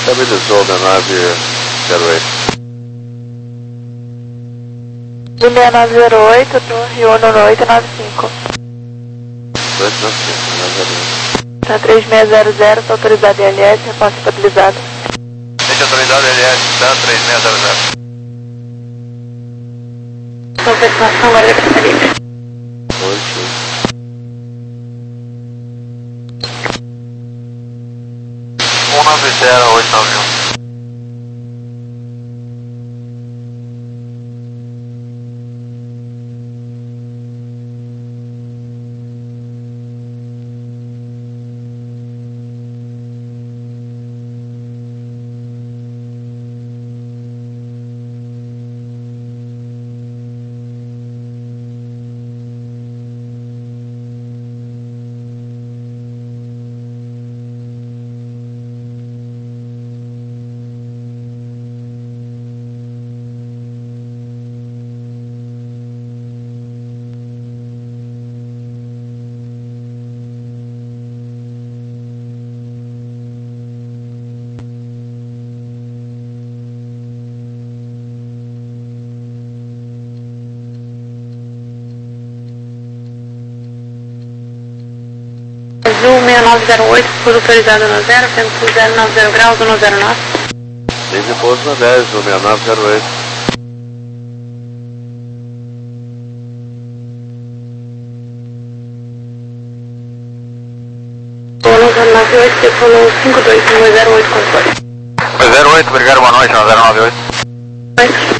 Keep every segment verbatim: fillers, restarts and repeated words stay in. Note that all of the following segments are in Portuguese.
Estabilizou a nave zero oito. Linha nove zero oito, torre Uno oito nove cinco. oito nove cinco, nove zero oito. Tá três seis zero zero, tá autorizado L S, repassa estabilizado. Deixa autorizado L S, tá três seis zero zero. Confirmação, guarda que está livre. oito. um nove zero oito nove um. Azul seis nove zero oito, pouso autorizado no zero, vento zero nove zero graus, um zero nove. Livre pouso no dez, o seis nove zero oito. Polo zero nove oito, Polo cinco dois, um zero oito, controle. zero oito, obrigado, boa noite, zero nove oito. Noite.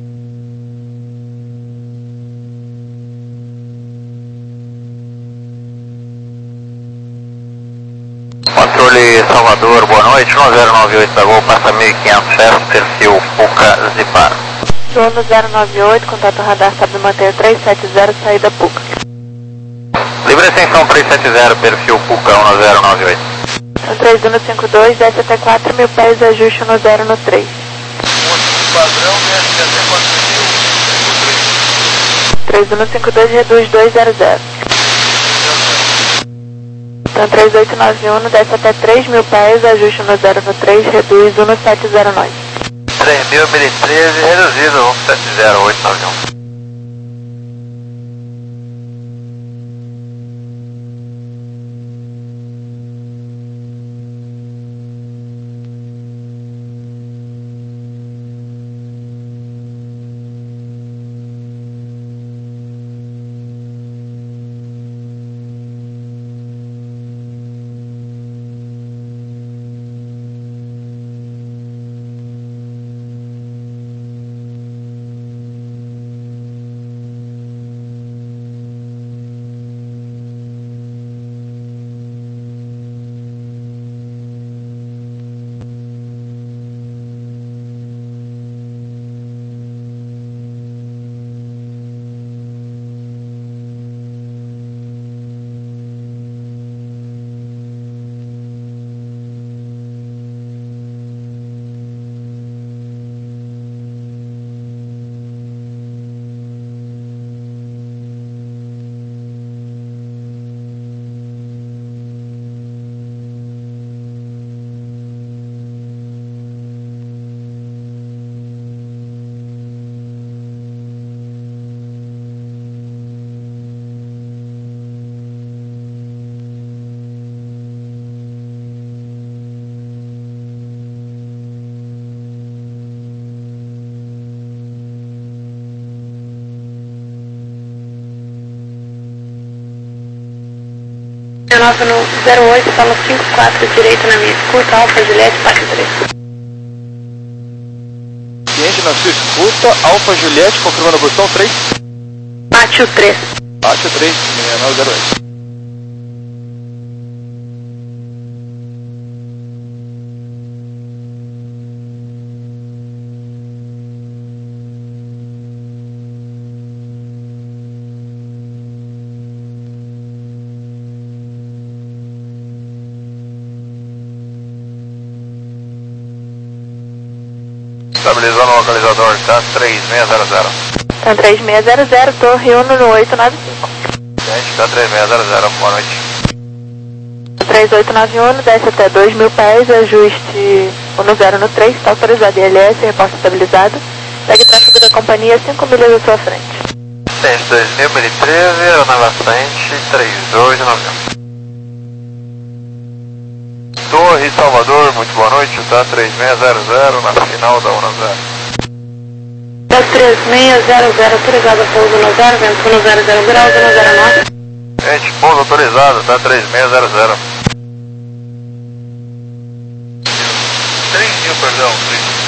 Controle Salvador, boa noite, um zero nove oito da Gol, passa mil e quinhentos, perfil Puca Zipar. Uno zero nove oito, contato radar, sabe manter três sete zero, saída Puca. Livre extensão três sete zero, perfil Puca um zero nove oito. três um cinco dois, desce até quatro mil pés, ajuste no zero no três. Padrão, desce até quatro mil. três um cinco dois, reduz dois zero zero. Então três oito nove um, desce até três mil pés, ajuste no zero no três, reduz um sete zero nove. três mil, mil treze, reduzido um sete zero oito nove um. nove zero oito, fala cinco quatro, direito na minha escuta, Alfa Juliette, pátio três. Cliente na sua escuta, Alfa Juliette, confirmando a posição três. Pátio três. Pátio três, seis nove zero oito. Estabilizando o localizador, tá três seis zero zero. Tá três seis zero zero, torre Uno no oito nove cinco. Gente, tá três seis zero zero, boa noite. três oito nove um, desce até dois mil pés, ajuste um zero no três, está autorizado I L S, reporte estabilizado. Segue tráfego da companhia cinco milhas à sua frente. Tem dois mil, mil e treze, aeronave à frente, três dois nove um. Torre Salvador, muito boa noite, tá três seis zero zero na final da um zero. Tá três seis zero zero, autorizado pouso no zero, vento no zero zero graus, no zero nove. Gente, pouso autorizado, tá três seis zero zero. três mil, perdão, três mil.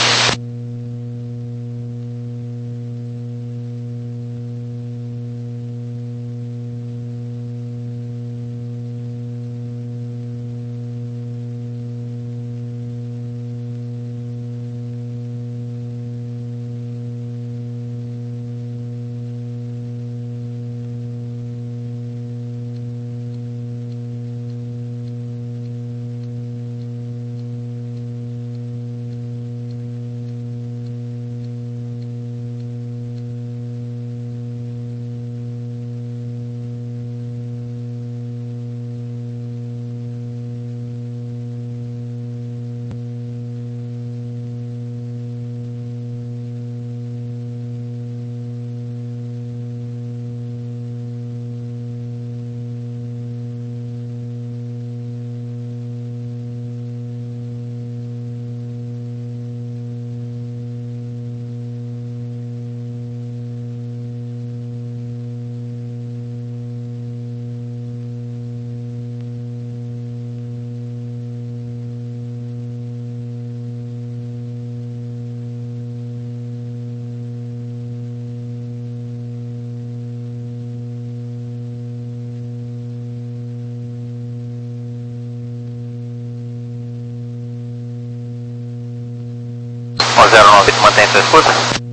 zero nove oito, mantém sua escuta.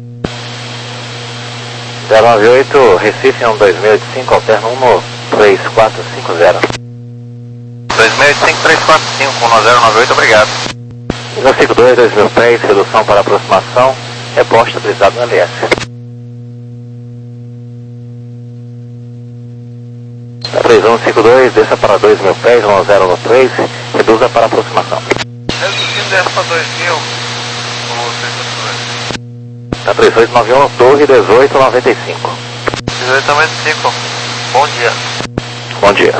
zero nove oito, Recife um dois seis oito cinco, alterno um três quatro cinco zero. dois seis oito cinco, três quatro cinco, um zero nove oito, obrigado. um cinco dois, dois mil pés, redução para aproximação, reposto estabilizado no L S. três um cinco dois, desça para dois mil pés, um zero no três, reduza para aproximação. Reduzindo desce para dois mil. Tá três oito nove um, torre dezoito noventa e cinco. dezoito noventa e cinco, bom dia. Bom dia.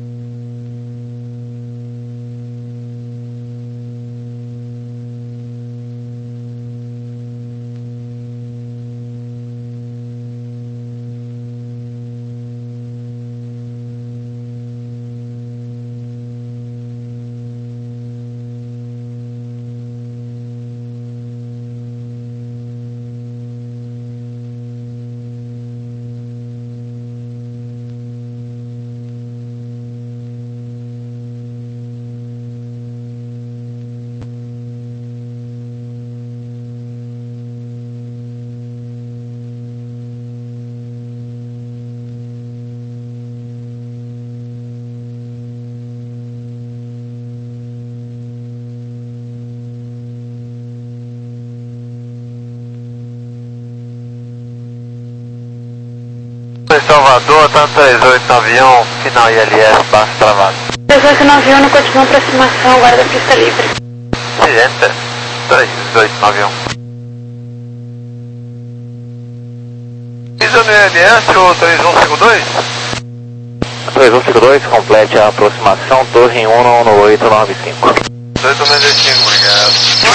Salvador, tá três oito nove um, final I L S, baixo travado. três oito nove um, continua aproximação, guarda pista livre. Ciente, três oito nove um. Pisa no I L S ou três um cinco dois? três um cinco dois, complete a aproximação, torre um no oito nove cinco. dois noventa e cinco, obrigado.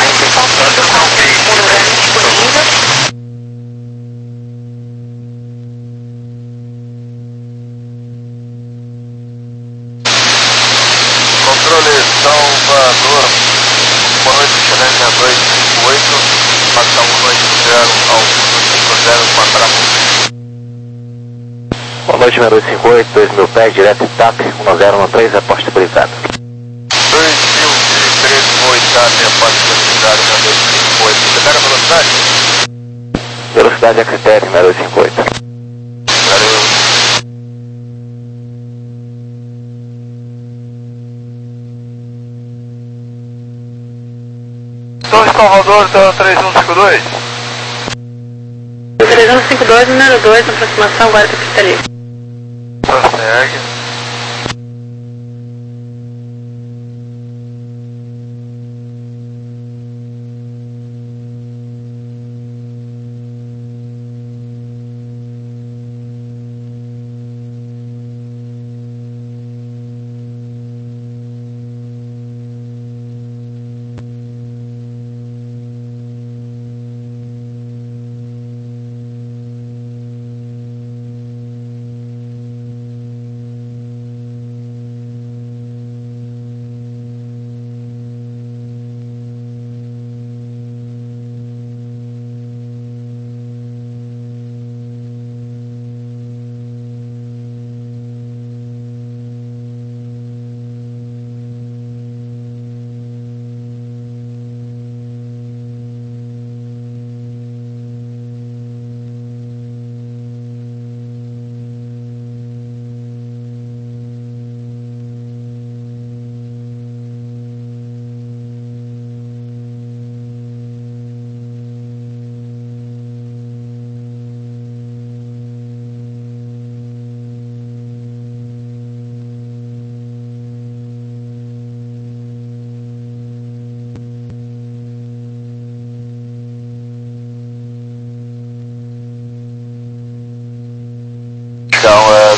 Controle Salvador, boa noite, Challenger dois cinco oito, passa um oito zero ao um cinco zero quadrado. Boa noite, número dois cinco oito, dois mil pés, direto e T A P, um zero no três, reposto estabilizado. dois mil e treze no oitavo, reposto estabilizado na dois cinco oito. Você pega a velocidade? Velocidade a critério, número dois cinco oito. Valeu. Torre Salvador, tá três um cinco dois. três um cinco dois, número dois, aproximação, guarda pista livre. Prossegue.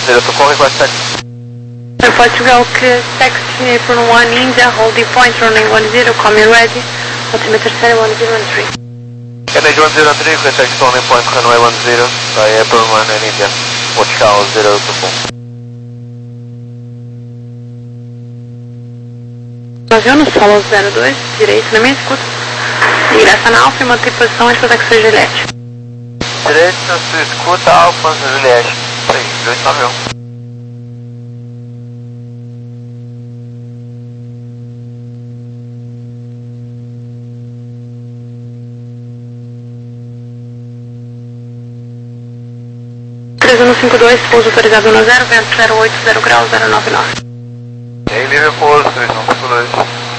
zero to call request text. Portugal que text me from one India, hold the point runway one zero, call me ready, altimeter seven one zero one three. Canadian one zero three, request text only point runway one zero, by April one in India, Portugal zero to four. Avião no solo zero dois, direito na minha escuta, ingressa na Alfa e mantém posição antes da Taxi Juliette. Direito na sua escuta, Alfa Juliette, três dois no avião. três um cinco dois, pouso autorizado no zero, vento zero oito zero graus zero nove nove. Em livre pouso, três um cinco dois.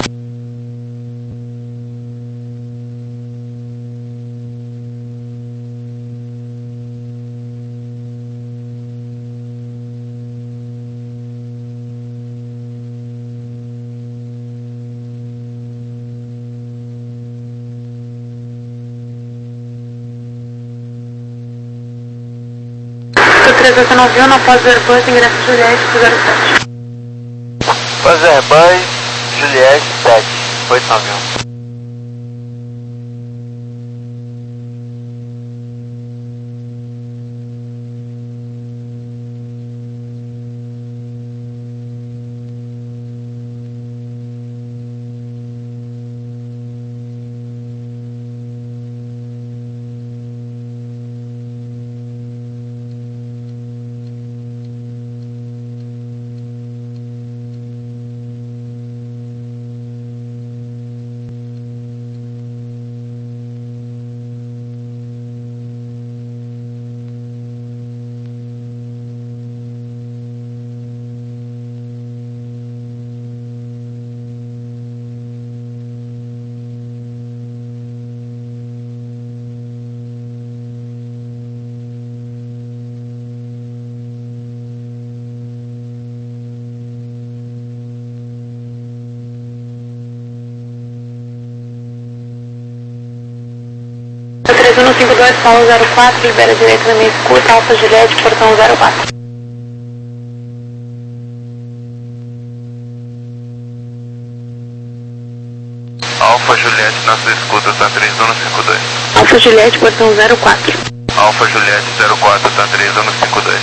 três oito nove um, após o Airbus, ingresso Juliette para zero sete. Pois é, Airbus, Juliette, sete, oito nove um. três um cinco dois, solo zero quatro, libera direito na minha escuta, Alfa Juliette, portão zero quatro. Alfa Juliette na sua escuta, tá três um cinco dois. Alfa Juliette, portão zero quatro. Alfa Juliette zero quatro, tá três um cinco dois.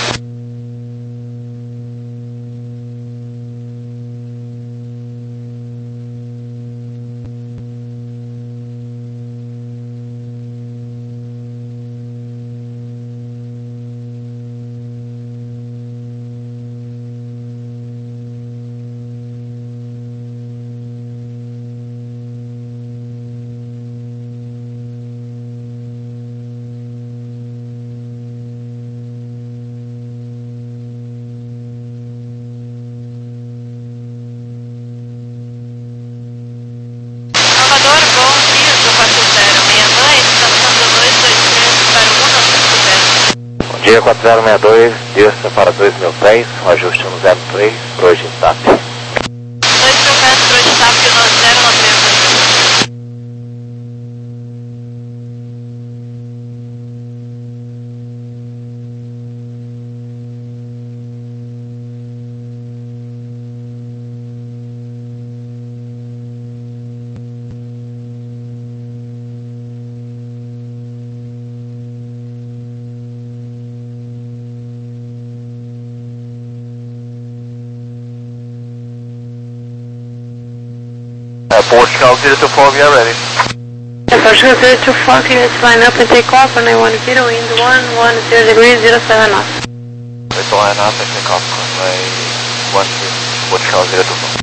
Salvador, bom dia, sou quatro zero seis dois, estação dois dois três para um nove cinco zero. Bom dia, quatro zero seis dois, Dirça para dois mil e seis, o ajuste no zero três, hoje em TAP. dois trocados para hoje TAP no zero nove três. Uh, Portugal zero two four, we are ready. Portugal zero two four, clear to line up and take off on nine one zero, wind one one zero degrees, zero seven knots. Let's line up and take off runway one two, Portugal zero two four.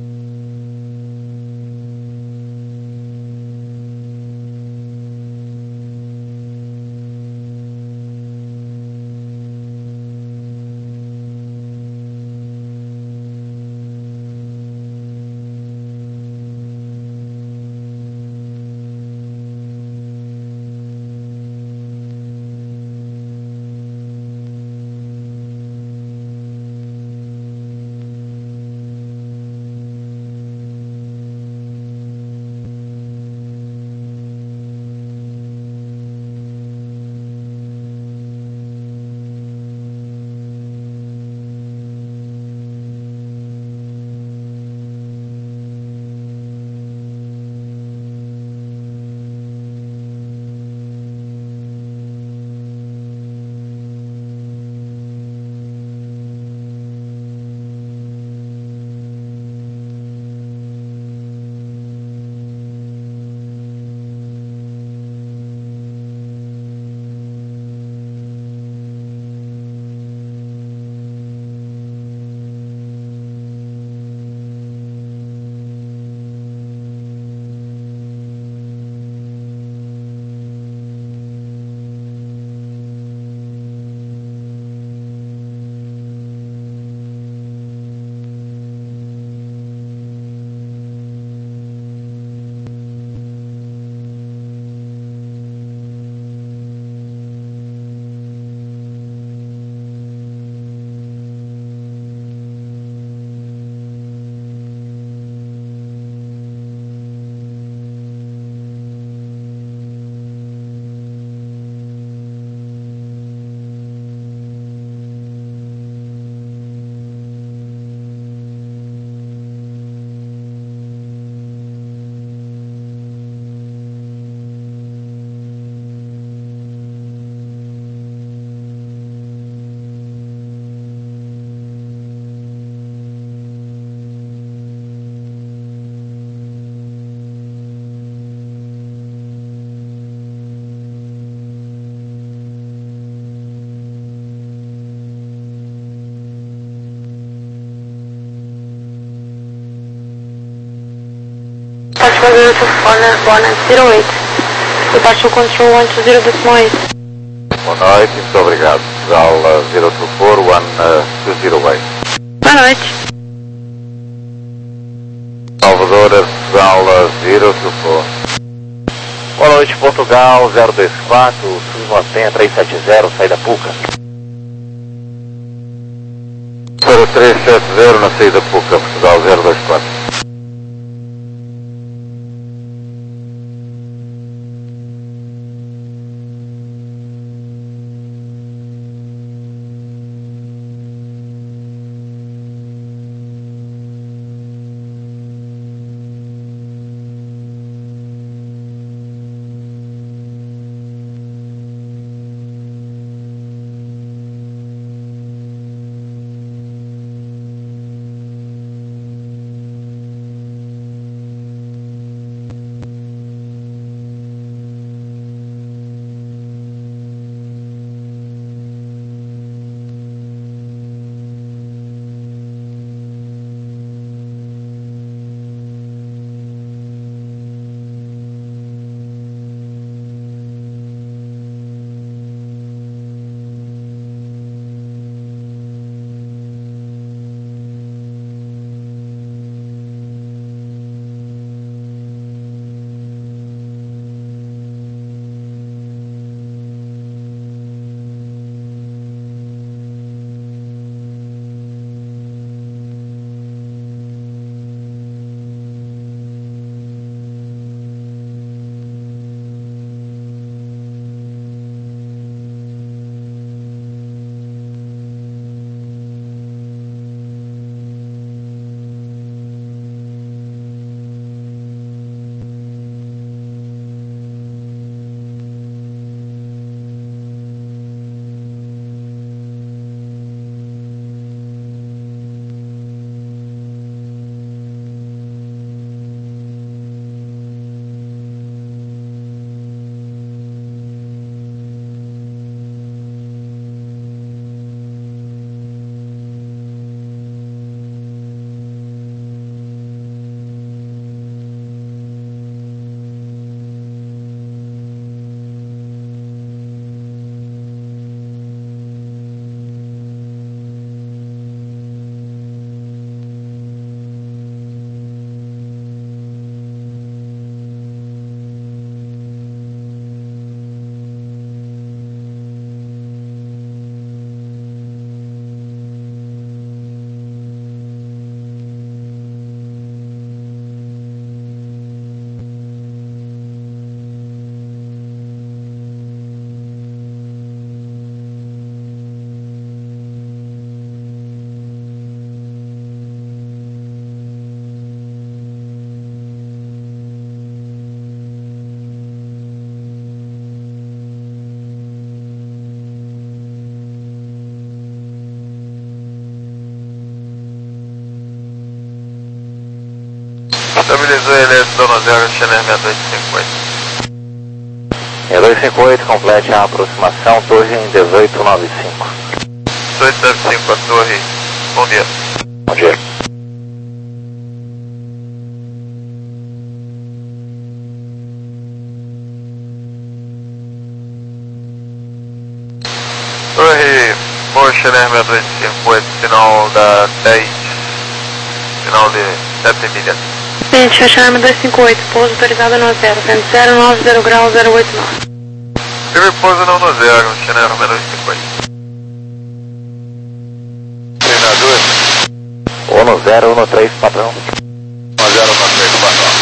Corner one at zero eight. Departure control one two zero decimal eight. Boa noite, muito obrigado. Portugal zero two four one two zero eight. Boa noite. Salvador, Portugal zero two four. Boa noite, Portugal zero dois quatro, Sul Mantenha três sete zero, saída Puca. zero três sete zero na saída Puca, Portugal zero dois quatro. Estabilizou ele, Dona Zero, Chanel seis dois cinco oito. seis dois cinco oito, complete a aproximação, torre em dezoito nove cinco. dezoito nove cinco, a torre. Bom dia. Bom dia. Torre, por Chanel seis dois cinco oito, sinal da dez. Sinal de sete milhas. Gente, Chanel dois cinco oito, pouso autorizado no zero, vento zero nove zero grau zero oito nove. Tive pouso não no zero, Chanel dois cinco oito. Treinador? Ou no zero ou no três, patrão. um zero no três, patrão.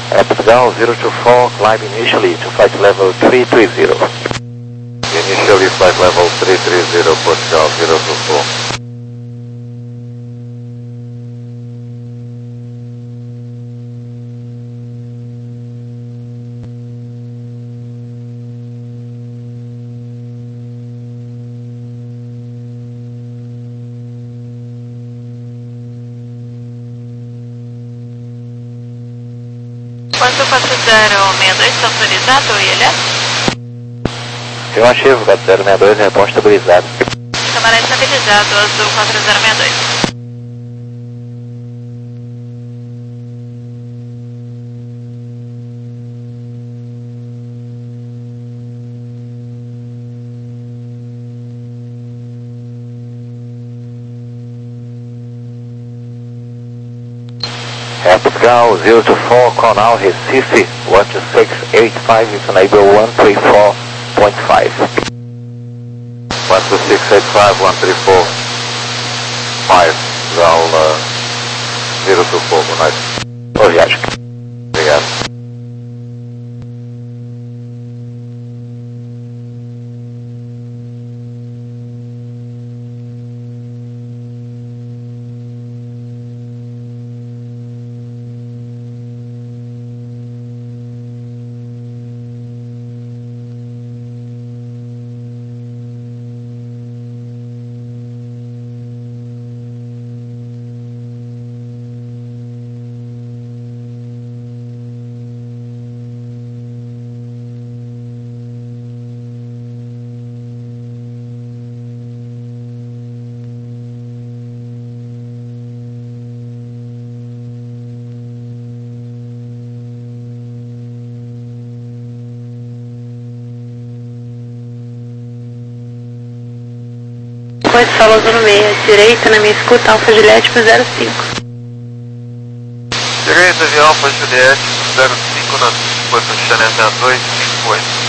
É Portugal zero two four, climb initially to flight level three three zero. Initially flight level three three zero, Portugal zero two four. quatro quatro zero seis dois, está autorizado, I L S? Afirmativo, quatro zero seis dois, repõe estabilizado. Câmara estabilizado, azul quatro zero seis dois. É Portugal zero two four, Conal Recife one two six eight five, is enable one three four point five. one two six eight five, one three four five, Portugal uh, zero two four, boa noite. Boa viagem. Obrigado. oito, solo zona seis, direita na minha escuta, Alfa Juliette pro zero cinco. Direita de Alfa Juliette zero cinco na Porto Chanel sessenta e dois, cinco oito.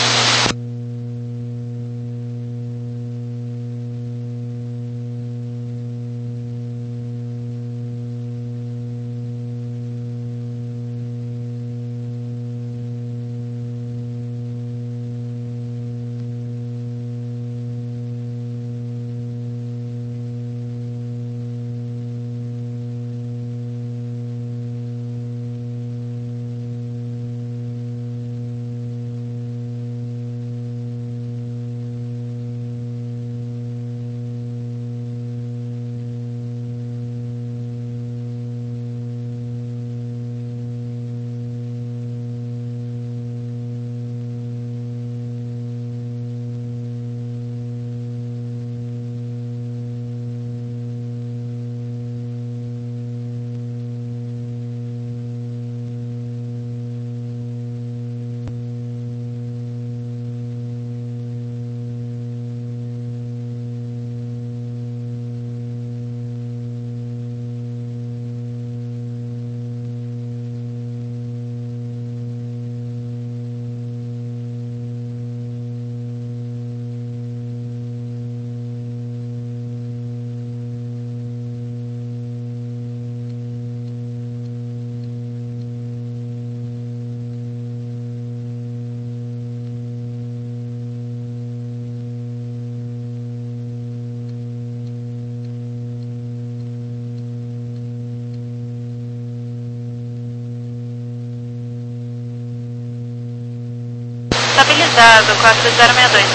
Estabilizado, quatro zero seis dois.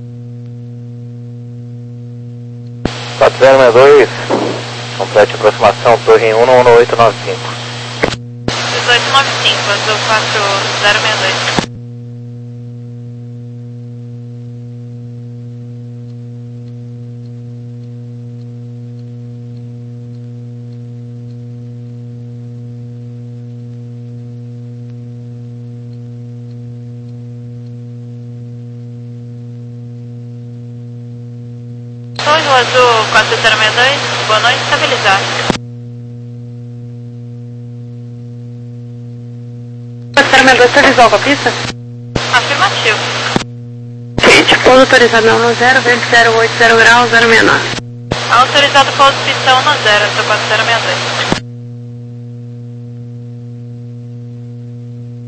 quatro zero seis dois, complete aproximação, torre um um oito nove cinco. dezoito nove cinco, azul quatro zero seis dois. Torre azul quatro zero seis dois, boa noite, estabilizado. quatro zero seis dois, autorizou com a pista? Afirmativo. Kate, pouso autorizado na um zero, vento zero oito zero graus, zero seis nove. Autorizado pouso pista um zero, quatro zero seis dois.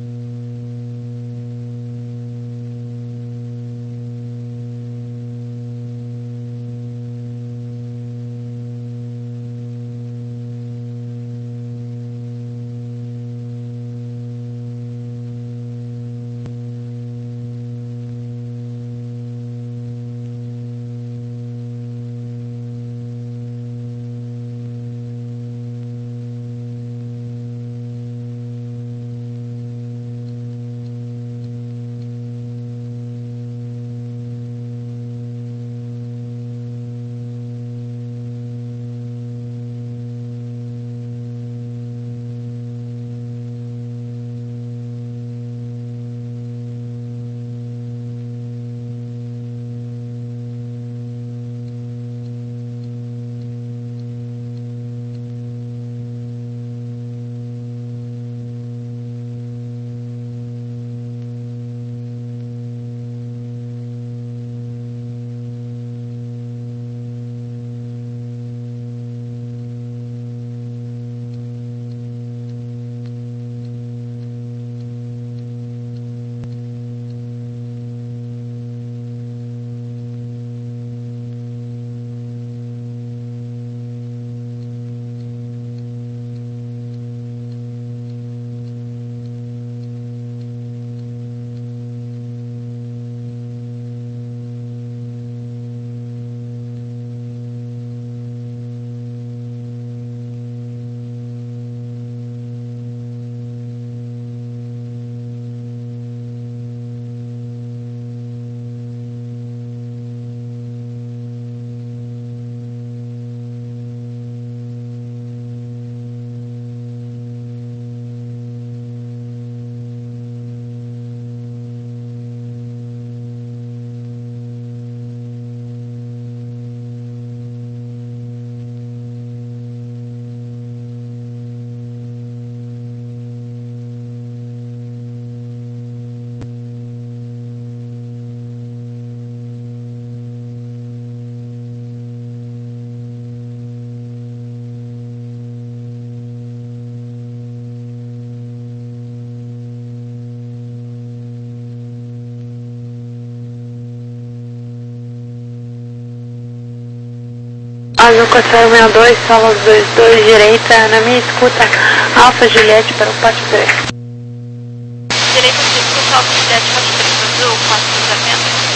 Azul quatro zero seis dois, sala dois dois, direita, na minha escuta, Alfa Juliette para o pátio três. Direita de escuta, Alfa Juliette, pátio três, Azul, quatro zero seis dois.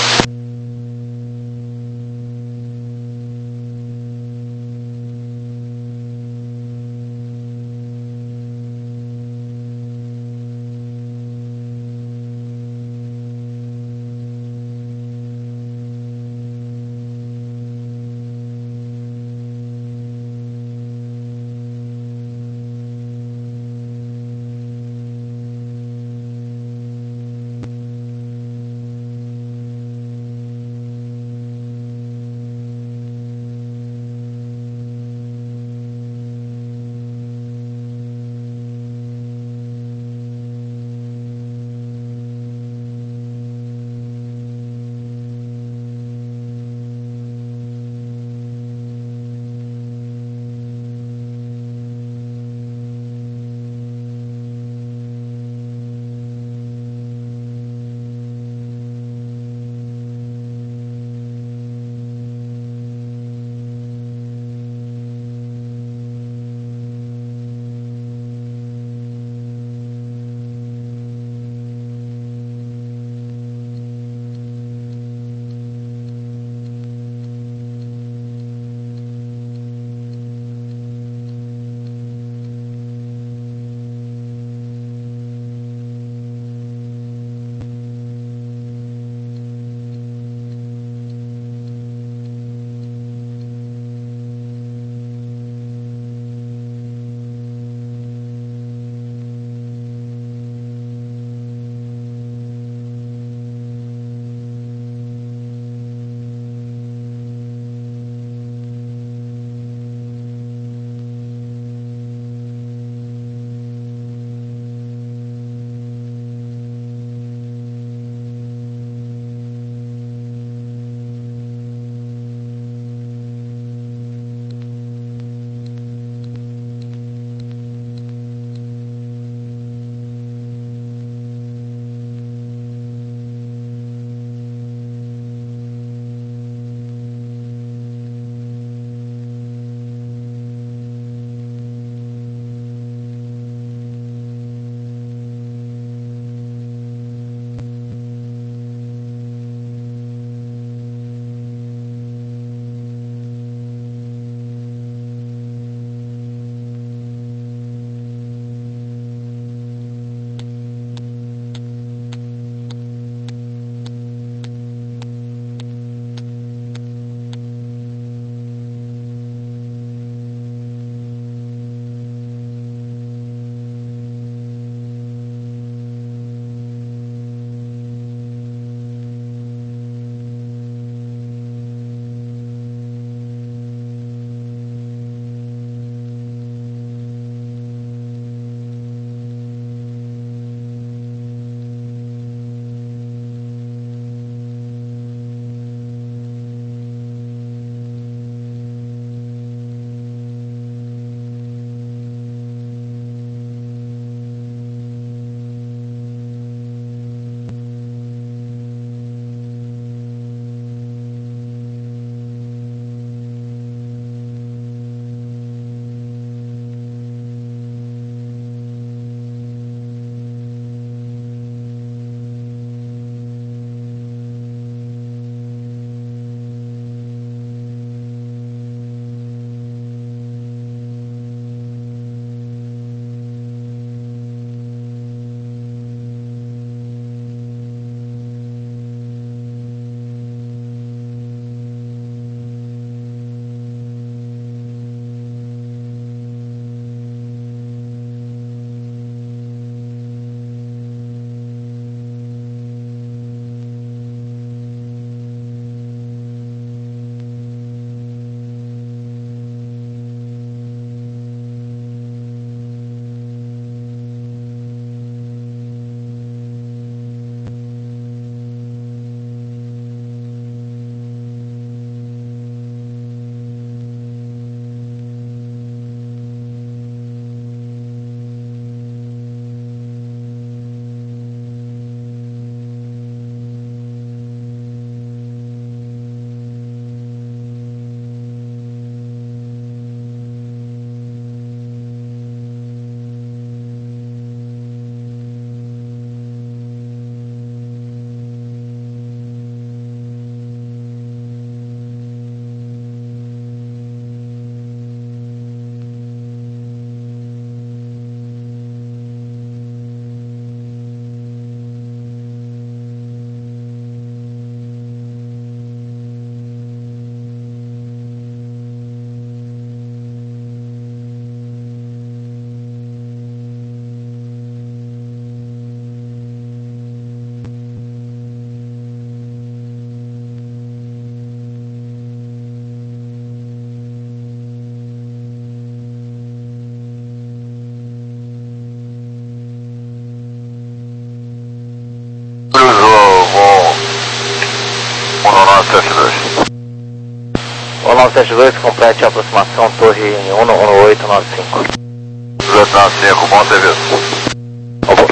nove sete dois, complete a aproximação, torre um um oito nove cinco. dezoito nove cinco, bom serviço. Opa.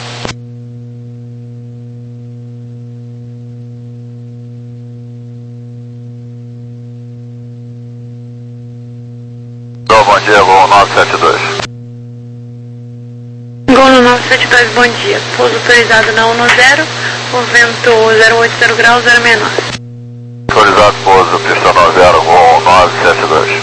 Bom dia, Gol nove sete dois. Gol nove sete dois, bom dia. Pouso autorizado na um zero, o vento zero oito zero graus, zero seis nove. Autorizado pouso, pista nove zero, Gol nove sete dois.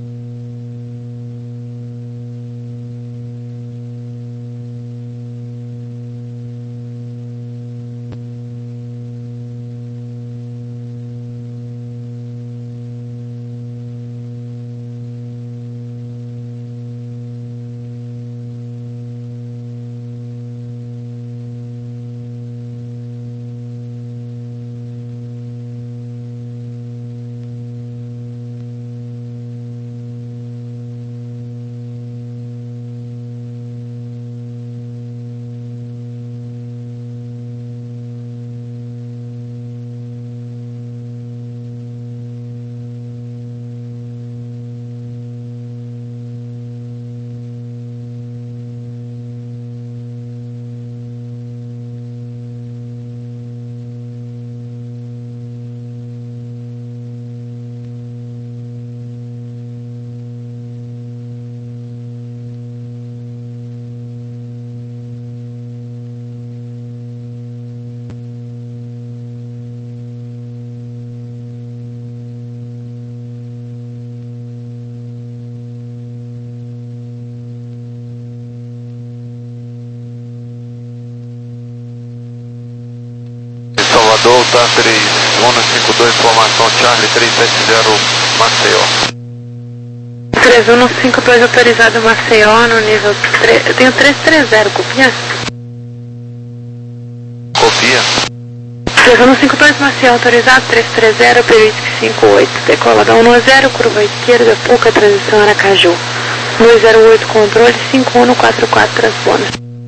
Salvador, tá três um cinco dois, formação Charlie três sete zero, Maceió. três um cinco dois autorizado Maceió no nível três. Eu tenho três três zero, copia? Copia. três um cinco dois Maceió autorizado, três três zero, Perisque cinco oito. Decola da um zero, curva esquerda, Puca, transição Aracaju. dois zero oito, controle, cinco um quatro quatro, transponder.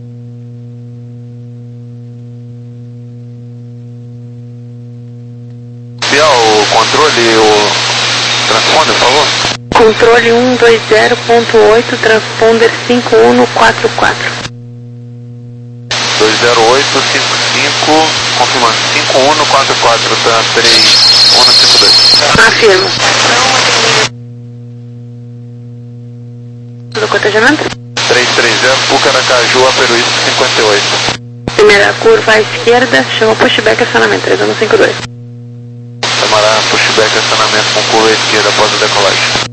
O controle, o transponder, por favor. Controle um dois zero ponto oito, transponder cinco um quatro quatro. dois zero oito cinco cinco, confirmando, cinco um quatro quatro, tá três um cinco dois. Afirmo. Do cotejamento? três três zero, Puca, Aracaju, Aperuísco cinquenta e oito. Primeira curva à esquerda, chama pushback acionamento, três um cinco dois. Camará, pushback, acionamento com curva à esquerda após a decolagem.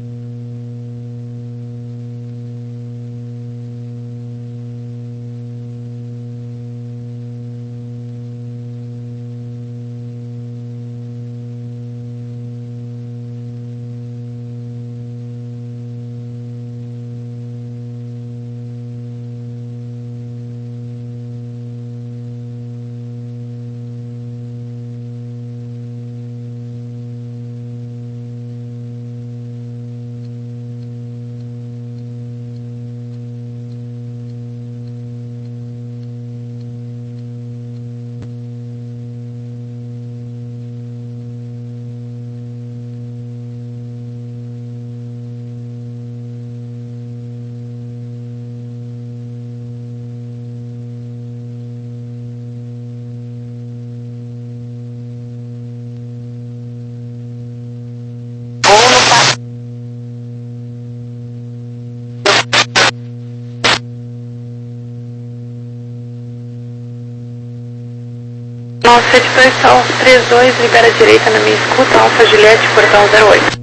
nove sete dois, Alfa três dois, libera a direita na minha escuta, Alfa Juliette, portão zero oito.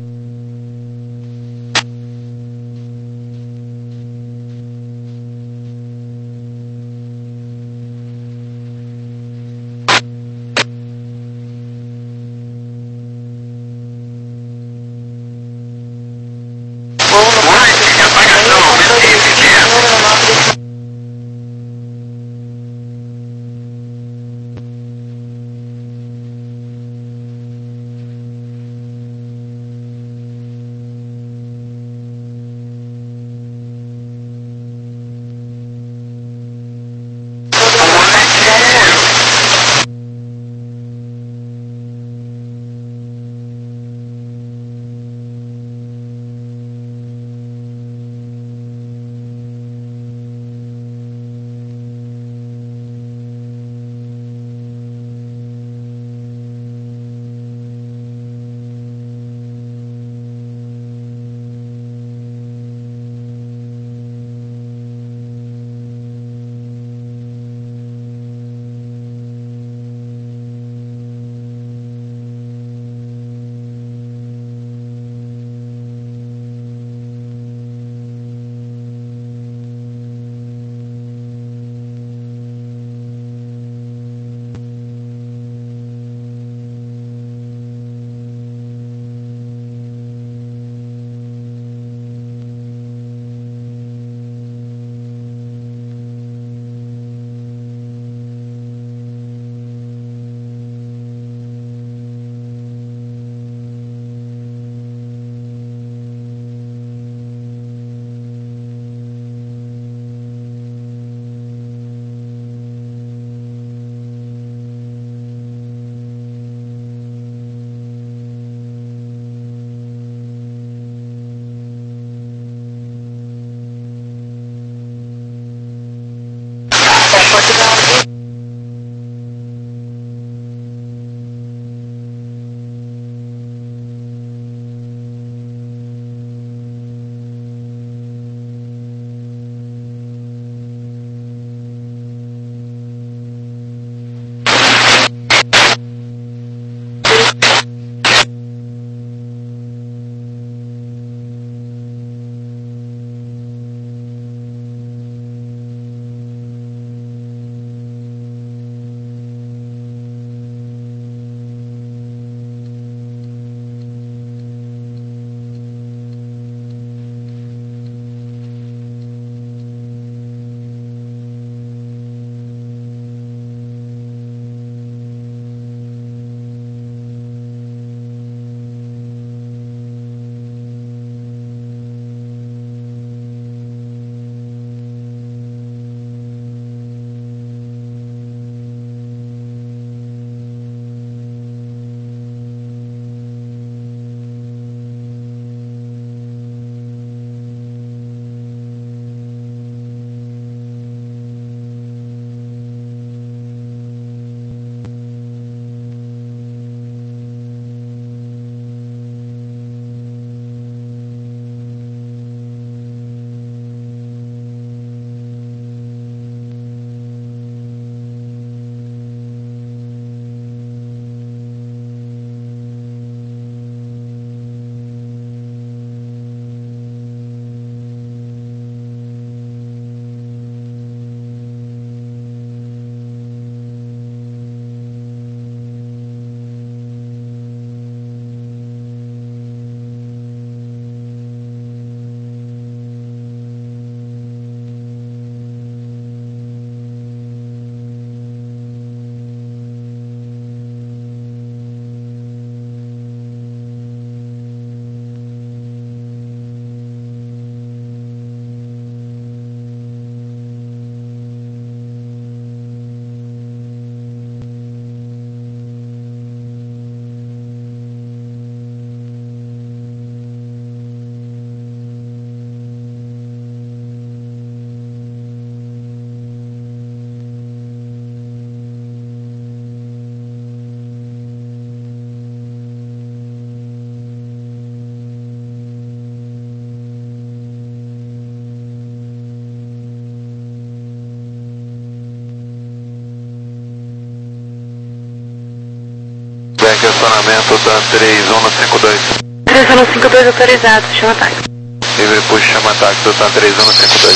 Puxamento TAM três um cinco dois. três um cinco dois autorizado, chama ataque. Livre push, chama ataque do TAM três um cinco dois.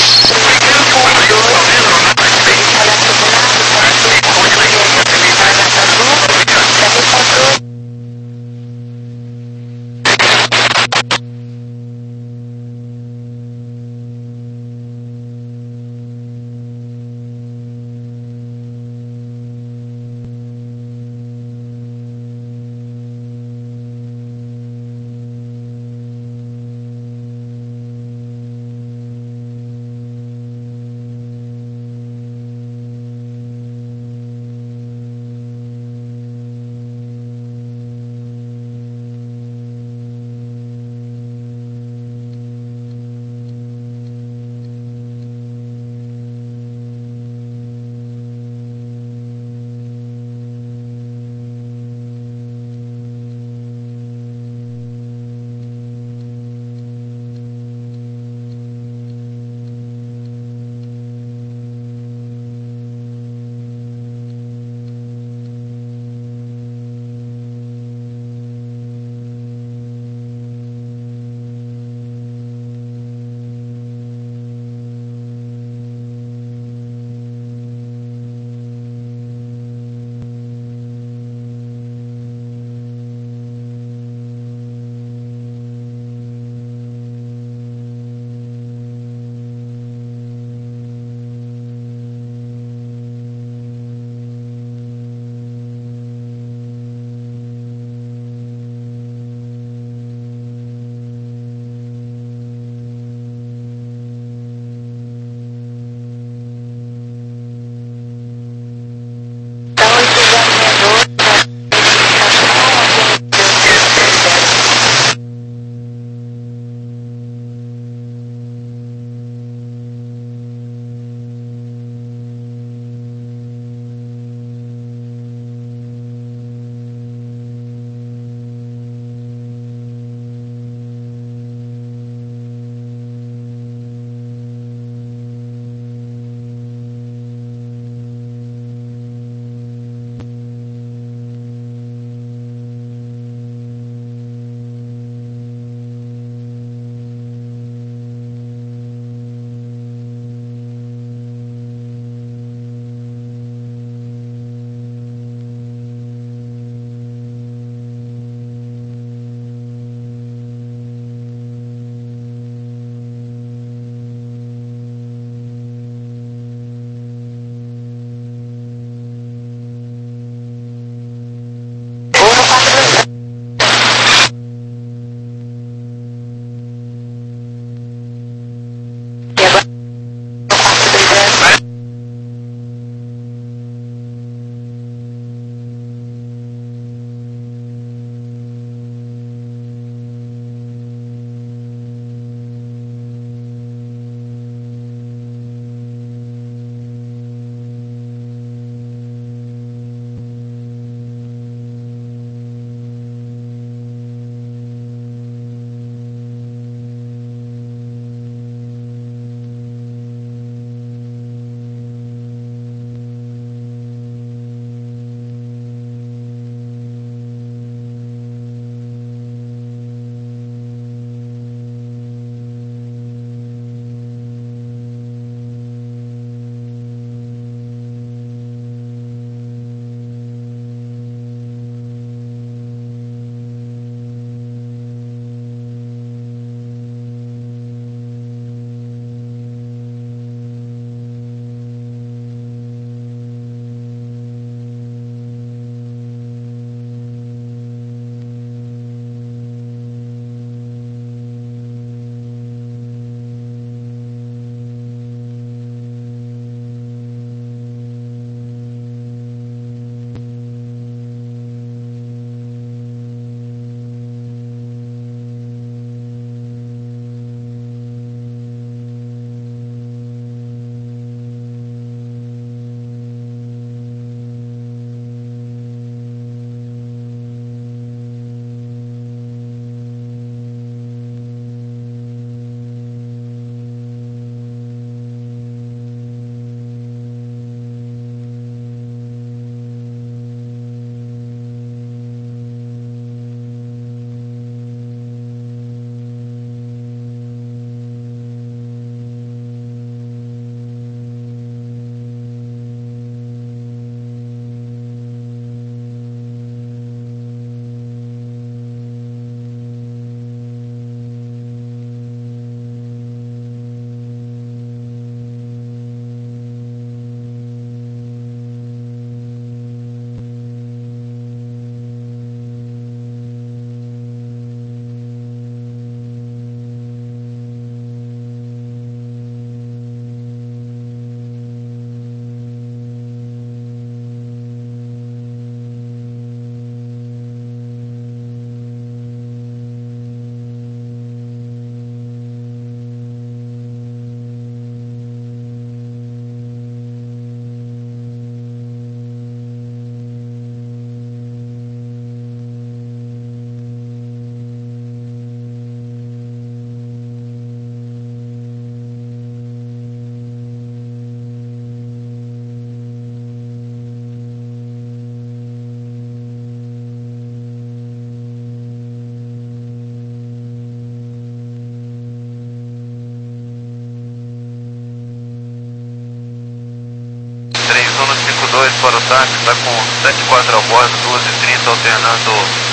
dois para o táxi, está com sete quatro a bordo, duas e trinta alternando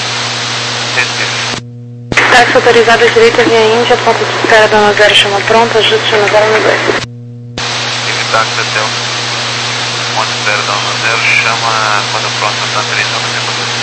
Recife. Táxi autorizado à direita, linha Índia, ponto de espera da zero, chama pronto, ajuste no zero no dois. Fique táxi até o ponto de espera da zero, chama quando pronto, está três um cinco dois.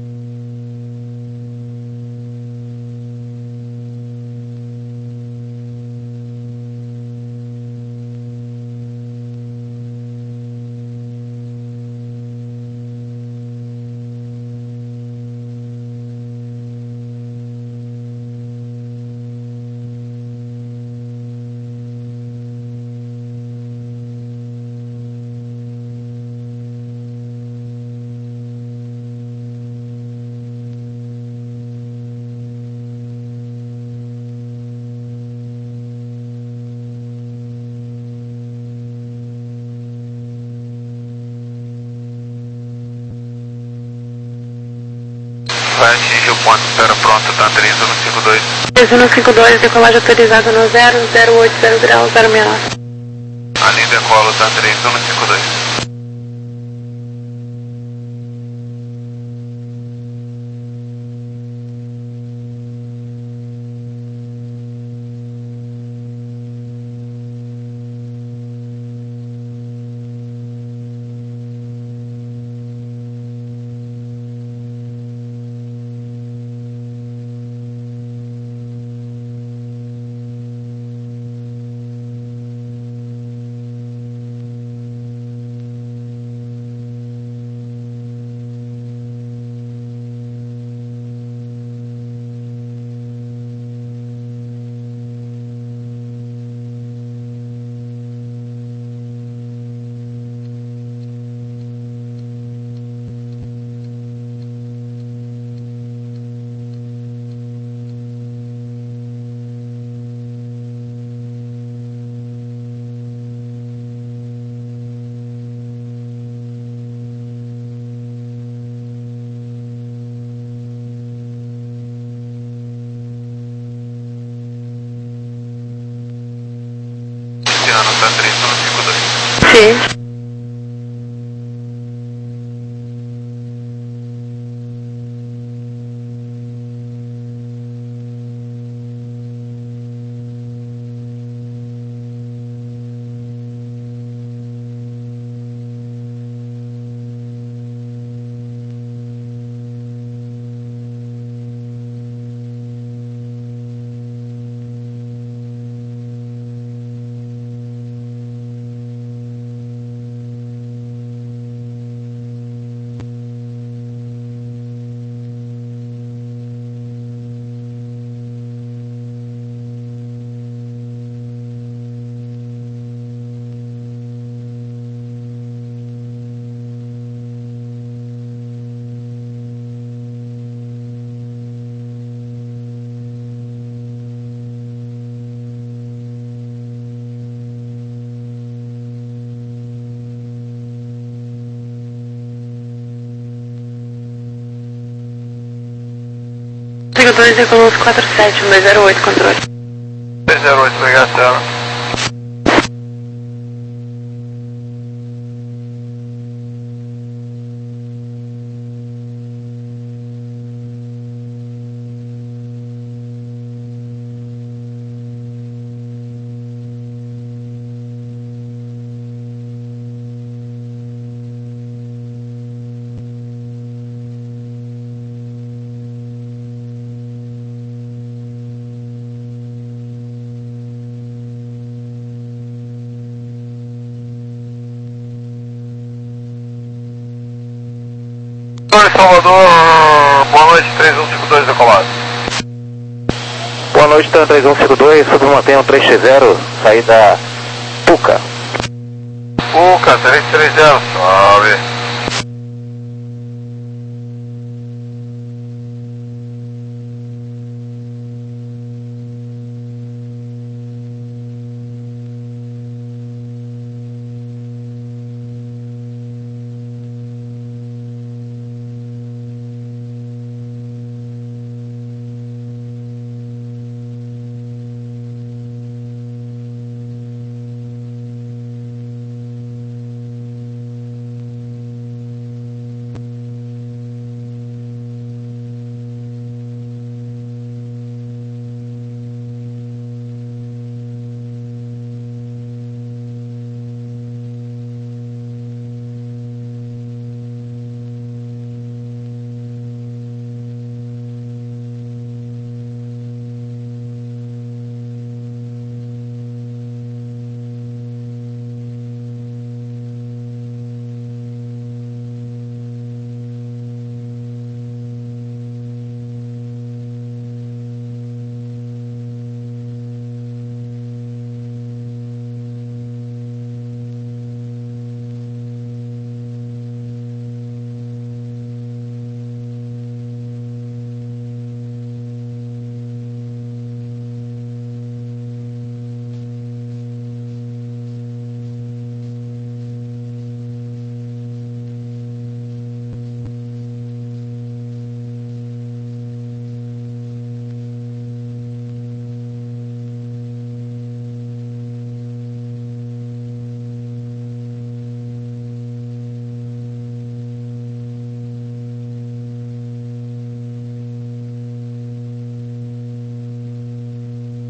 Vai atingir o ponto de espera pronto, tá três um cinco dois. três um cinco dois, decolagem autorizada no zero, zero oito zero grau, zero seis nove. Ali decolo, tá três um cinco dois. Tá três um cinco dois. Sim. cinco dois, decolou quatro sete, um dois zero oito, controle. dois zero oito, obrigado. Salvador, boa noite, três um cinco dois decolado. Boa noite, três um cinco dois, submantenha três três zero, saída Puca. Puca, três três zero, salve.